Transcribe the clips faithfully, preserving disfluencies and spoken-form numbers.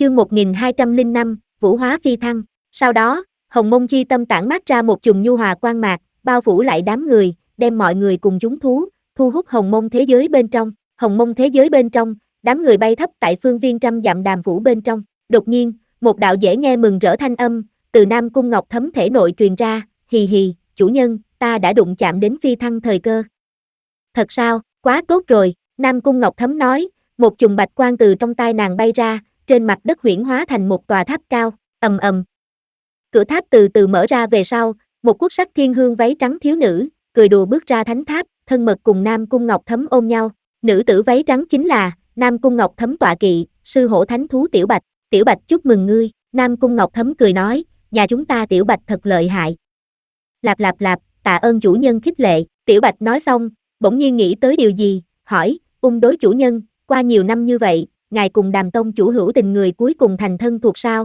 Chương một nghìn hai trăm lẻ năm, Vũ hóa phi thăng. Sau đó, Hồng Mông chi tâm tản mát ra một chùm nhu hòa quang mạc, bao phủ lại đám người, đem mọi người cùng chúng thú, thu hút Hồng Mông thế giới bên trong. Hồng Mông thế giới bên trong, đám người bay thấp tại phương viên trăm dặm đàm phủ bên trong. Đột nhiên, một đạo dễ nghe mừng rỡ thanh âm từ Nam Cung Ngọc Thấm thể nội truyền ra, hì hì, chủ nhân, ta đã đụng chạm đến phi thăng thời cơ. Thật sao, quá tốt rồi, Nam Cung Ngọc Thấm nói, một chùm bạch quang từ trong tai nàng bay ra, trên mặt đất huyễn hóa thành một tòa tháp cao, ầm ầm. Cửa tháp từ từ mở ra về sau, một quốc sắc thiên hương váy trắng thiếu nữ, cười đùa bước ra thánh tháp, thân mật cùng Nam Cung Ngọc Thấm ôm nhau. Nữ tử váy trắng chính là Nam Cung Ngọc Thấm tọa kỵ, sư hổ thánh thú Tiểu Bạch. Tiểu Bạch chúc mừng ngươi, Nam Cung Ngọc Thấm cười nói, nhà chúng ta Tiểu Bạch thật lợi hại. Lạp lạp lạp, tạ ơn chủ nhân khích lệ. Tiểu Bạch nói xong, bỗng nhiên nghĩ tới điều gì, hỏi, ung đối chủ nhân, qua nhiều năm như vậy, ngài cùng Đàm tông chủ hữu tình người cuối cùng thành thân thuộc sao?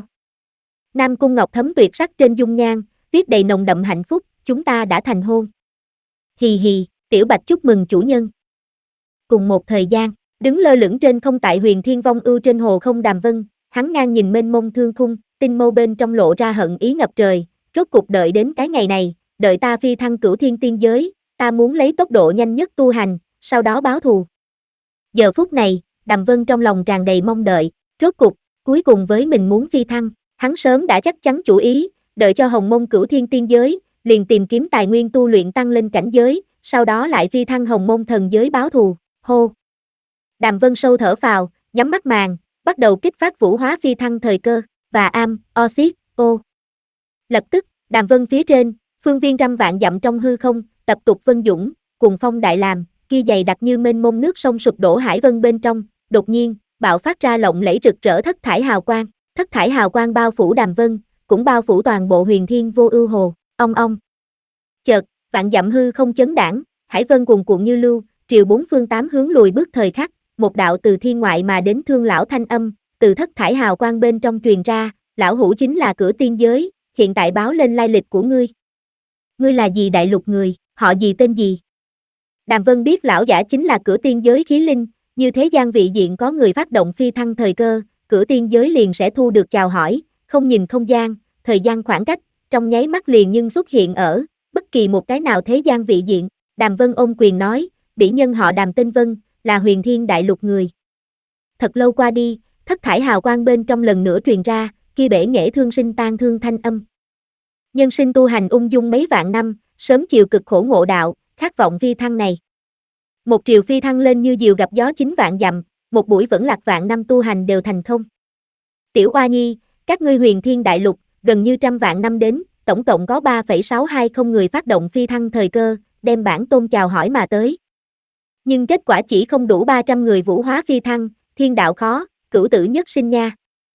Nam Cung Ngọc Thấm tuyệt sắc trên dung nhan, viết đầy nồng đậm hạnh phúc, chúng ta đã thành hôn. Hì hì, Tiểu Bạch chúc mừng chủ nhân. Cùng một thời gian, đứng lơ lửng trên không tại Huyền Thiên Vong Ưu trên hồ không Đàm Vân, hắn ngang nhìn mênh mông thương khung, tinh mâu bên trong lộ ra hận ý ngập trời, rốt cục đợi đến cái ngày này, đợi ta phi thăng cửu thiên tiên giới, ta muốn lấy tốc độ nhanh nhất tu hành, sau đó báo thù. Giờ phút này, Đàm Vân trong lòng tràn đầy mong đợi, rốt cục, cuối cùng với mình muốn phi thăng, hắn sớm đã chắc chắn chủ ý, đợi cho Hồng Mông cửu thiên tiên giới, liền tìm kiếm tài nguyên tu luyện tăng lên cảnh giới, sau đó lại phi thăng Hồng Mông thần giới báo thù, hô. Đàm Vân sâu thở phào, nhắm mắt màng, bắt đầu kích phát vũ hóa phi thăng thời cơ, và am, oxit, ô. Lập tức, Đàm Vân phía trên, phương viên trăm vạn dặm trong hư không, tập tục vân dũng, cùng phong đại làm, kia dày đặc như mênh mông nước sông sụp đổ hải vân bên trong, đột nhiên, bạo phát ra lộng lẫy rực rỡ thất thải hào quang, thất thải hào quang bao phủ Đàm Vân, cũng bao phủ toàn bộ Huyền Thiên Vô Ưu hồ, ong ong. Chợt, vạn dặm hư không chấn đãng, hải vân cuồn cuộn như lưu, triều bốn phương tám hướng lùi bước thời khắc, một đạo từ thiên ngoại mà đến thương lão thanh âm, từ thất thải hào quang bên trong truyền ra, lão hữu chính là cửa tiên giới, hiện tại báo lên lai lịch của ngươi. Ngươi là gì đại lục người, họ gì tên gì? Đàm Vân biết lão giả chính là cửa tiên giới khí linh, như thế gian vị diện có người phát động phi thăng thời cơ, cửa tiên giới liền sẽ thu được chào hỏi, không nhìn không gian, thời gian khoảng cách, trong nháy mắt liền nhưng xuất hiện ở bất kỳ một cái nào thế gian vị diện. Đàm Vân ôm quyền nói, bỉ nhân họ Đàm tên Vân, là Huyền Thiên đại lục người. Thật lâu qua đi, thất thải hào quang bên trong lần nữa truyền ra, kia bể nghệ thương sinh tan thương thanh âm. Nhân sinh tu hành ung dung mấy vạn năm, sớm chiều cực khổ ngộ đạo, khát vọng phi thăng này. Một triều phi thăng lên như diều gặp gió chín vạn dặm, một buổi vẫn lạc vạn năm tu hành đều thành không. Tiểu Oa Nhi, các ngươi Huyền Thiên đại lục, gần như trăm vạn năm đến, tổng cộng có ba phẩy sáu hai không người phát động phi thăng thời cơ, đem bản tôn chào hỏi mà tới. Nhưng kết quả chỉ không đủ ba trăm người vũ hóa phi thăng, thiên đạo khó, cửu tử nhất sinh nha.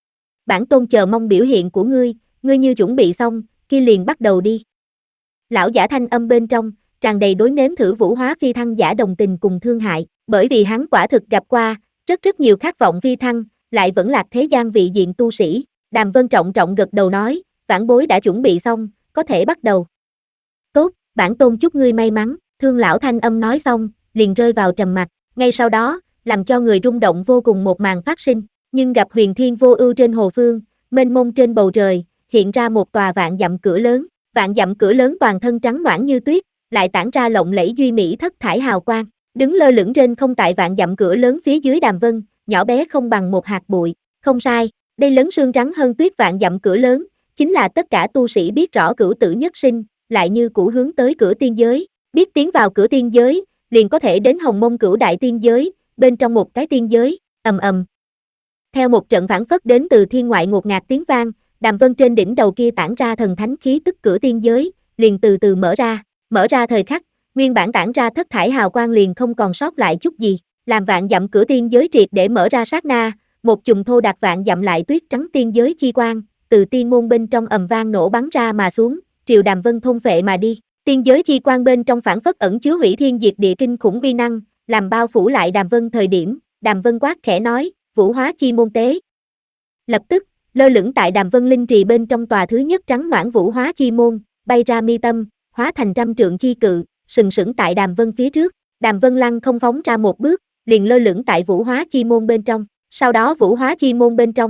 Bản tôn chờ mong biểu hiện của ngươi, ngươi như chuẩn bị xong, kia liền bắt đầu đi. Lão giả thanh âm bên trong, tràn đầy đối nếm thử vũ hóa phi thăng giả đồng tình cùng thương hại, bởi vì hắn quả thực gặp qua, rất rất nhiều khát vọng phi thăng, lại vẫn lạc thế gian vị diện tu sĩ. Đàm Vân trọng trọng gật đầu nói, vãn bối đã chuẩn bị xong, có thể bắt đầu. Tốt, bản tôn chúc ngươi may mắn, thương lão thanh âm nói xong, liền rơi vào trầm mặc, ngay sau đó, làm cho người rung động vô cùng một màn phát sinh, nhưng gặp Huyền Thiên Vô Ưu trên hồ phương, mênh mông trên bầu trời, hiện ra một tòa vạn dặm cửa lớn, vạn dặm cửa lớn toàn thân trắng nõn như tuyết, lại tản ra lộng lẫy duy mỹ thất thải hào quang, đứng lơ lửng trên không tại vạn dặm cửa lớn phía dưới Đàm Vân, nhỏ bé không bằng một hạt bụi, không sai, đây lớn sương trắng hơn tuyết vạn dặm cửa lớn, chính là tất cả tu sĩ biết rõ cửu tử nhất sinh, lại như cũ hướng tới cửa tiên giới, biết tiến vào cửa tiên giới, liền có thể đến Hồng Mông cửu đại tiên giới, bên trong một cái tiên giới, ầm ầm. Theo một trận phảng phất đến từ thiên ngoại ngột ngạt tiếng vang, Đàm Vân trên đỉnh đầu kia tản ra thần thánh khí tức cửa tiên giới, liền từ từ mở ra, mở ra thời khắc, nguyên bản tản ra thất thải hào quang liền không còn sót lại chút gì, làm vạn dặm cửa tiên giới triệt để mở ra sát na, một chùm thô đặc vạn dặm lại tuyết trắng tiên giới chi quang, từ tiên môn bên trong ầm vang nổ bắn ra mà xuống, triều Đàm Vân thôn phệ mà đi. Tiên giới chi quang bên trong phảng phất ẩn chứa hủy thiên diệt địa kinh khủng uy năng, làm bao phủ lại Đàm Vân thời điểm, Đàm Vân quát khẽ nói, vũ hóa chi môn tế. Lập tức, lơ lửng tại Đàm Vân linh trì bên trong tòa thứ nhất trắng noãn vũ hóa chi môn, bay ra mi tâm, hóa thành trăm trượng chi cự, sừng sững tại Đàm Vân phía trước. Đàm Vân lăng không phóng ra một bước, liền lơ lửng tại vũ hóa chi môn bên trong. Sau đó vũ hóa chi môn bên trong,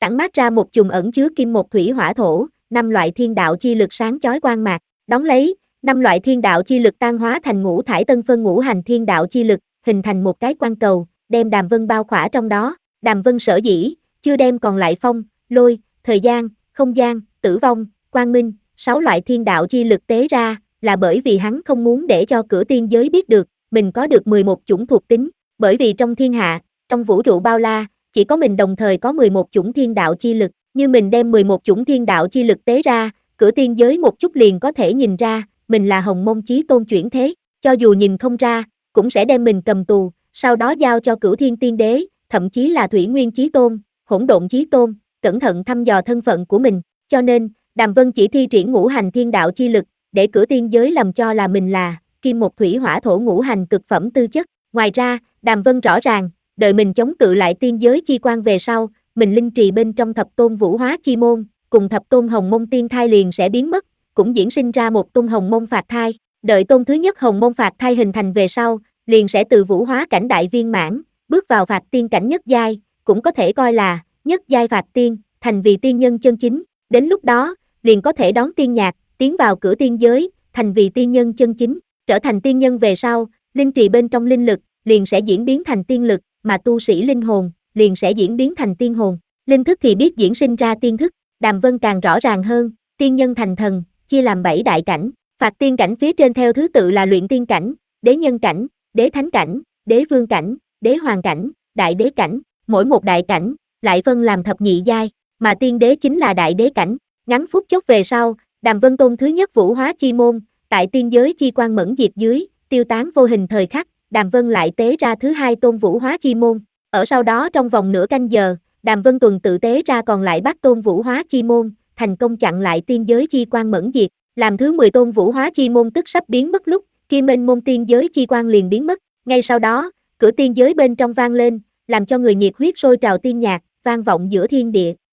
tản mát ra một chùm ẩn chứa kim một thủy hỏa thổ, năm loại thiên đạo chi lực sáng chói quang mạc, đón lấy, năm loại thiên đạo chi lực tan hóa thành ngũ thải tân phân ngũ hành thiên đạo chi lực, hình thành một cái quang cầu, đem Đàm Vân bao khỏa trong đó. Đàm Vân sở dĩ chưa đem còn lại phong, lôi, thời gian, không gian, tử vong, quang minh, sáu loại thiên đạo chi lực tế ra, là bởi vì hắn không muốn để cho cửa tiên giới biết được, mình có được mười một chủng thuộc tính, bởi vì trong thiên hạ, trong vũ trụ bao la, chỉ có mình đồng thời có mười một chủng thiên đạo chi lực, như mình đem mười một chủng thiên đạo chi lực tế ra, cửa tiên giới một chút liền có thể nhìn ra, mình là Hồng Mông Chí Tôn chuyển thế, cho dù nhìn không ra, cũng sẽ đem mình cầm tù, sau đó giao cho Cửu Thiên Tiên Đế, thậm chí là Thủy Nguyên Chí Tôn, Hỗn Độn Chí Tôn, cẩn thận thăm dò thân phận của mình, cho nên, Đàm Vân chỉ thi triển ngũ hành thiên đạo chi lực, để cửa tiên giới lầm cho là mình là kim một thủy hỏa thổ ngũ hành cực phẩm tư chất. Ngoài ra, Đàm Vân rõ ràng, đợi mình chống cự lại tiên giới chi quan về sau, mình linh trì bên trong thập tôn vũ hóa chi môn, cùng thập tôn hồng mông tiên thai liền sẽ biến mất, cũng diễn sinh ra một tôn hồng mông phạt thai. Đợi tôn thứ nhất hồng mông phạt thai hình thành về sau, liền sẽ từ vũ hóa cảnh đại viên mãn, bước vào phạt tiên cảnh nhất giai, cũng có thể coi là nhất giai phạt tiên, thành vì tiên nhân chân chính. Đến lúc đó, liền có thể đón tiên nhạc, tiến vào cửa tiên giới, thành vì tiên nhân chân chính. Trở thành tiên nhân về sau, linh trì bên trong linh lực, liền sẽ diễn biến thành tiên lực, mà tu sĩ linh hồn, liền sẽ diễn biến thành tiên hồn. Linh thức thì biết diễn sinh ra tiên thức. Đàm Vân càng rõ ràng hơn, tiên nhân thành thần, chia làm bảy đại cảnh. Phạt tiên cảnh phía trên theo thứ tự là luyện tiên cảnh, đế nhân cảnh, đế thánh cảnh, đế vương cảnh, đế hoàng cảnh, đại đế cảnh. Mỗi một đại cảnh, lại phân làm thập nhị giai, mà tiên đế chính là đại đế cảnh. Ngắn phút chốc về sau, Đàm Vân tôn thứ nhất vũ hóa chi môn, tại tiên giới chi quan mẫn diệt dưới, tiêu tán vô hình thời khắc, Đàm Vân lại tế ra thứ hai tôn vũ hóa chi môn. Ở sau đó trong vòng nửa canh giờ, Đàm Vân tuần tự tế ra còn lại bát tôn vũ hóa chi môn, thành công chặn lại tiên giới chi quan mẫn diệt. Làm thứ mười tôn vũ hóa chi môn tức sắp biến mất lúc, kia mênh mông tiên giới chi quan liền biến mất. Ngay sau đó, cửa tiên giới bên trong vang lên, làm cho người nhiệt huyết sôi trào tiên nhạc, vang vọng giữa thiên địa.